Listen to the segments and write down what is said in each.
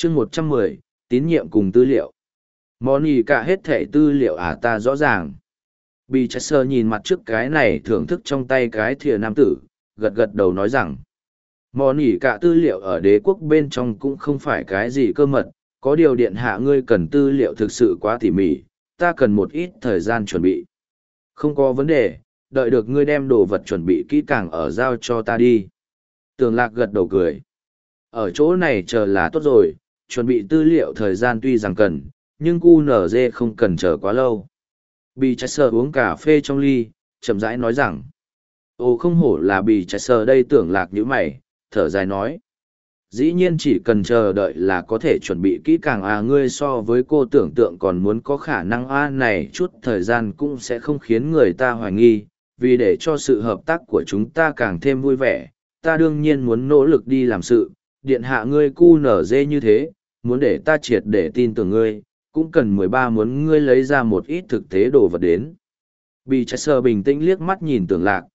chương 110, tín nhiệm cùng tư liệu. Món ý cả hết thẻ tư liệu ta rõ ràng. Bị chạy sơ nhìn mặt trước cái này thưởng thức trong tay cái thìa nam tử, gật gật đầu nói rằng. Món ý cả tư liệu ở đế quốc bên trong cũng không phải cái gì cơ mật, có điều điện hạ ngươi cần tư liệu thực sự quá tỉ mỉ, ta cần một ít thời gian chuẩn bị. Không có vấn đề, đợi được ngươi đem đồ vật chuẩn bị kỹ càng ở giao cho ta đi. Tường Lạc gật đầu cười. Ở chỗ này chờ là tốt rồi, chuẩn bị tư liệu thời gian tuy rằng cần, nhưng QNZ không cần chờ quá lâu. Bì chạy sờ uống cà phê trong ly, chậm rãi nói rằng. Ồ không hổ là bì chạy sờ đây. Tưởng Lạc nhíu mày, thở dài nói. Dĩ nhiên chỉ cần chờ đợi là có thể chuẩn bị kỹ càng ngươi so với cô tưởng tượng còn muốn có khả năng này chút thời gian cũng sẽ không khiến người ta hoài nghi, vì để cho sự hợp tác của chúng ta càng thêm vui vẻ, ta đương nhiên muốn nỗ lực đi làm sự, điện hạ ngươi QNZ như thế, muốn để ta triệt để tin tưởng ngươi, cũng cần 13 muốn ngươi lấy ra một ít thực tế đồ vật đến. Bì chạy sờ bình tĩnh liếc mắt nhìn Tưởng Lạc,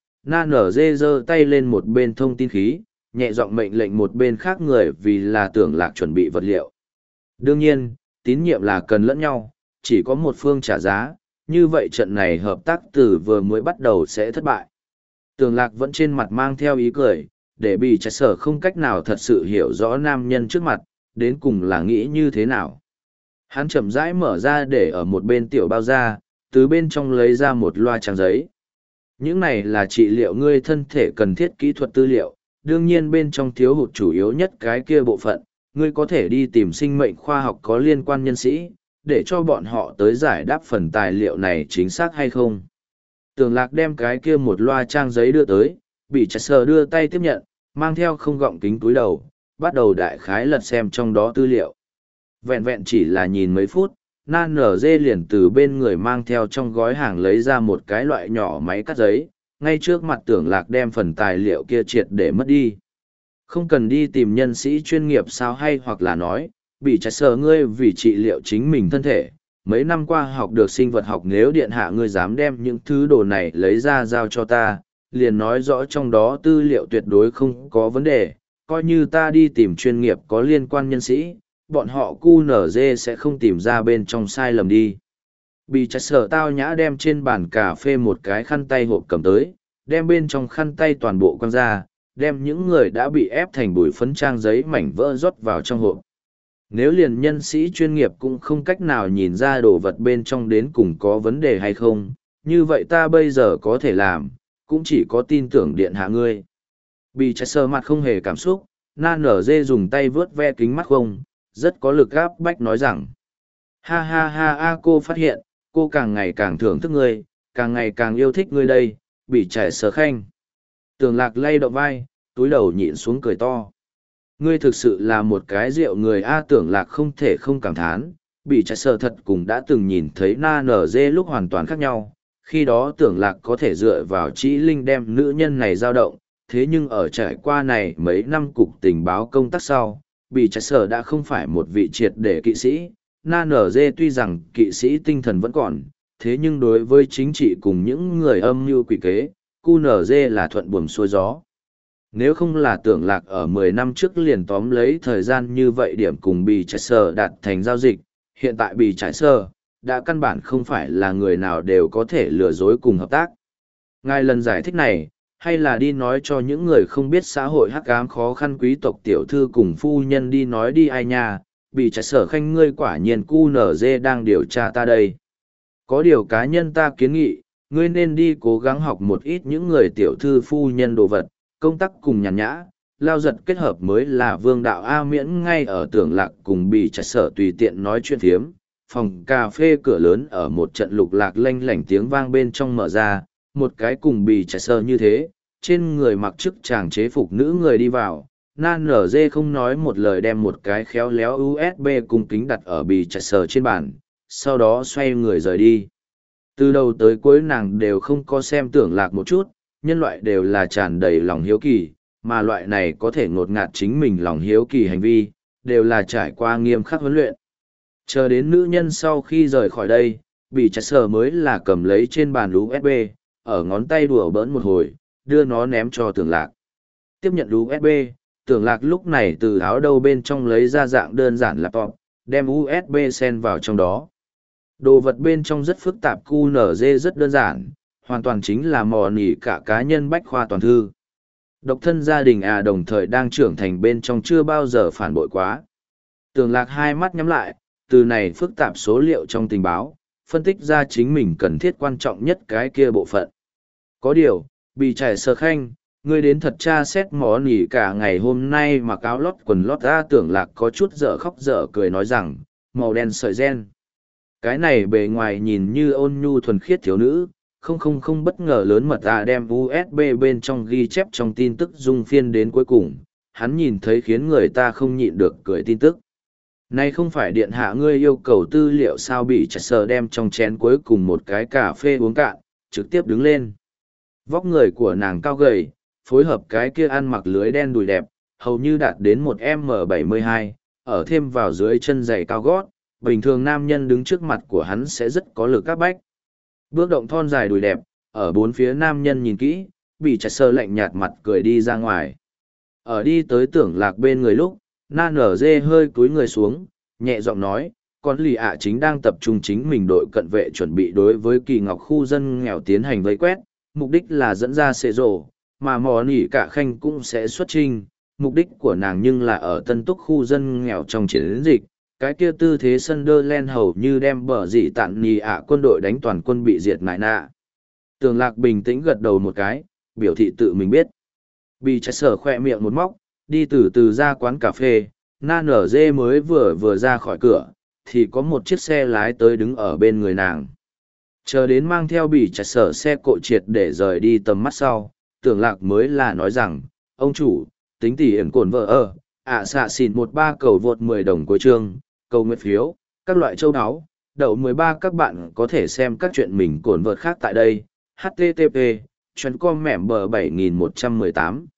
NG giơ tay lên một bên thông tin khí, nhẹ giọng mệnh lệnh một bên khác người vì là Tưởng Lạc chuẩn bị vật liệu. Đương nhiên, tín nhiệm là cần lẫn nhau, chỉ có một phương trả giá, như vậy trận này hợp tác từ vừa mới bắt đầu sẽ thất bại. Tưởng Lạc vẫn trên mặt mang theo ý cười, để bị chạy sở không cách nào thật sự hiểu rõ nam nhân trước mặt, đến cùng là nghĩ như thế nào. Hắn chậm rãi mở ra để ở một bên tiểu bao da, từ bên trong lấy ra một loa trang giấy. Những này là trị liệu ngươi thân thể cần thiết kỹ thuật tư liệu, đương nhiên bên trong thiếu hụt chủ yếu nhất cái kia bộ phận, ngươi có thể đi tìm sinh mệnh khoa học có liên quan nhân sĩ, để cho bọn họ tới giải đáp phần tài liệu này chính xác hay không. Tưởng Lạc đem cái kia một loa trang giấy đưa tới, bị chạy sờ đưa tay tiếp nhận, mang theo không gọng kính túi đầu, bắt đầu đại khái lật xem trong đó tư liệu. Vẹn vẹn chỉ là nhìn mấy phút, Nan nở dê liền từ bên người mang theo trong gói hàng lấy ra một cái loại nhỏ máy cắt giấy, ngay trước mặt Tưởng Lạc đem phần tài liệu kia triệt để mất đi. Không cần đi tìm nhân sĩ chuyên nghiệp sao hay hoặc là nói, bị chạy sờ ngươi vì trị liệu chính mình thân thể. Mấy năm qua học được sinh vật học, nếu điện hạ ngươi dám đem những thứ đồ này lấy ra giao cho ta, liền nói rõ trong đó tư liệu tuyệt đối không có vấn đề, coi như ta đi tìm chuyên nghiệp có liên quan nhân sĩ, bọn họ QNZ sẽ không tìm ra bên trong sai lầm đi. Bị chạy sở tao nhã đem trên bàn cà phê một cái khăn tay hộp cầm tới, đem bên trong khăn tay toàn bộ quăng ra, đem những người đã bị ép thành bụi phấn trang giấy mảnh vỡ rót vào trong hộp. Nếu liền nhân sĩ chuyên nghiệp cũng không cách nào nhìn ra đồ vật bên trong đến cùng có vấn đề hay không, như vậy ta bây giờ có thể làm, cũng chỉ có tin tưởng điện hạ ngươi. Bị chạy sờ mặt không hề cảm xúc, Nan nở dê dùng tay vớt ve kính mắt không, rất có lực áp bách nói rằng. Ha ha ha cô phát hiện, cô càng ngày càng thưởng thức ngươi, càng ngày càng yêu thích ngươi đây, bị chạy sờ khanh. Tưởng Lạc lay động vai, túi đầu nhịn xuống cười to. Ngươi thực sự là một cái rượu người Tưởng Lạc không thể không cảm thán, bị chạy sờ thật cũng đã từng nhìn thấy Na nở dê lúc hoàn toàn khác nhau. Khi đó Tưởng Lạc có thể dựa vào Chỉ Linh đem nữ nhân này dao động, thế nhưng ở trải qua này mấy năm cục tình báo công tác sau, bị chạy sờ đã không phải một vị triệt để kỵ sĩ. Na nở dê tuy rằng kỵ sĩ tinh thần vẫn còn, thế nhưng đối với chính trị cùng những người âm mưu quỷ kế, QNZ là thuận buồm xuôi gió. Nếu không là Tưởng Lạc ở 10 năm trước liền tóm lấy thời gian như vậy điểm cùng bị chạy sờ đạt thành giao dịch, hiện tại bị chạy sờ đã căn bản không phải là người nào đều có thể lừa dối cùng hợp tác. Ngài lần giải thích này, hay là đi nói cho những người không biết xã hội hắc ám khó khăn quý tộc tiểu thư cùng phu nhân đi nói đi ai nha, bị chạy sở khanh ngươi quả nhiên QNZ đang điều tra ta đây. Có điều cá nhân ta kiến nghị, ngươi nên đi cố gắng học một ít những người tiểu thư phu nhân đồ vật, công tác cùng nhàn nhã, lao giật kết hợp mới là vương đạo A miễn. Ngay ở Tưởng Lạc cùng bị chạy sở tùy tiện nói chuyện thiếm, phòng cà phê cửa lớn ở một trận lục lạc lanh lảnh tiếng vang bên trong mở ra, một cái cùng bị chạy sở như thế, trên người mặc chức chàng chế phục nữ người đi vào. Nan nở dê không nói một lời đem một cái khéo léo USB cung kính đặt ở bị chạy sở trên bàn, sau đó xoay người rời đi. Từ đầu tới cuối nàng đều không có xem Tưởng Lạc một chút, nhân loại đều là tràn đầy lòng hiếu kỳ, mà loại này có thể ngột ngạt chính mình lòng hiếu kỳ hành vi, đều là trải qua nghiêm khắc huấn luyện. Chờ đến nữ nhân sau khi rời khỏi đây, bị chạy sở mới là cầm lấy trên bàn USB, ở ngón tay đùa bỡn một hồi, đưa nó ném cho Tưởng Lạc. Tiếp nhận USB, Tưởng Lạc lúc này từ áo đâu bên trong lấy ra dạng đơn giản laptop, đem USB xen vào trong đó. Đồ vật bên trong rất phức tạp, QNZ rất đơn giản, hoàn toàn chính là mò nỉ cả cá nhân bách khoa toàn thư. Độc thân gia đình đồng thời đang trưởng thành bên trong chưa bao giờ phản bội quá. Tưởng Lạc hai mắt nhắm lại, từ này phức tạp số liệu trong tình báo, phân tích ra chính mình cần thiết quan trọng nhất cái kia bộ phận. Có điều, bị trải sơ khanh, ngươi đến thật tra xét mỏ nỉ cả ngày hôm nay mặc áo lót quần lót ra. Tưởng Lạc có chút dở khóc dở cười nói rằng, màu đen sợi ren. Cái này bề ngoài nhìn như ôn nhu thuần khiết thiếu nữ, không bất ngờ lớn mật đem USB bên trong ghi chép trong tin tức dung phiên đến cuối cùng, hắn nhìn thấy khiến người ta không nhịn được cười tin tức. Này không phải điện hạ ngươi yêu cầu tư liệu sao? Bị chặt sờ đem trong chén cuối cùng một cái cà phê uống cạn, trực tiếp đứng lên. Vóc người của nàng cao gầy, phối hợp cái kia ăn mặc lưới đen đùi đẹp, hầu như đạt đến một M72, ở thêm vào dưới chân giày cao gót, bình thường nam nhân đứng trước mặt của hắn sẽ rất có lực các bách. Bước động thon dài đùi đẹp, ở bốn phía nam nhân nhìn kỹ, bị chặt sờ lạnh nhạt mặt cười đi ra ngoài. Ở đi tới Tưởng Lạc bên người lúc, Na Nở Dê hơi cúi người xuống, nhẹ giọng nói, con lì ạ chính đang tập trung chính mình đội cận vệ chuẩn bị đối với Kỳ Ngọc khu dân nghèo tiến hành vây quét, mục đích là dẫn ra xệ rổ, mà mò nỉ cả khanh cũng sẽ xuất trình, mục đích của nàng nhưng là ở Tân Túc khu dân nghèo trong chiến dịch. Cái kia tư thế Sunderland hầu như đem bờ dị tạn nì ạ quân đội đánh toàn quân bị diệt nại nạ. Tưởng Lạc bình tĩnh gật đầu một cái, biểu thị tự mình biết. Bị trái sở khoe miệng một móc, đi từ từ ra quán cà phê, Na Nở Dê mới vừa ra khỏi cửa, thì có một chiếc xe lái tới đứng ở bên người nàng. Chờ đến mang theo bị trái sở xe cộ triệt để rời đi tầm mắt sau, Tưởng Lạc mới là nói rằng, ông chủ, tính tỉ ẩn cồn vợ xạ xỉn 13 cầu vượt 10 đồng cuối chương, cầu nguyện phiếu, các loại châu áo, đậu 13 các bạn có thể xem các chuyện mình cồn vợt khác tại đây, http, chuyến com mẻm bờ 7118.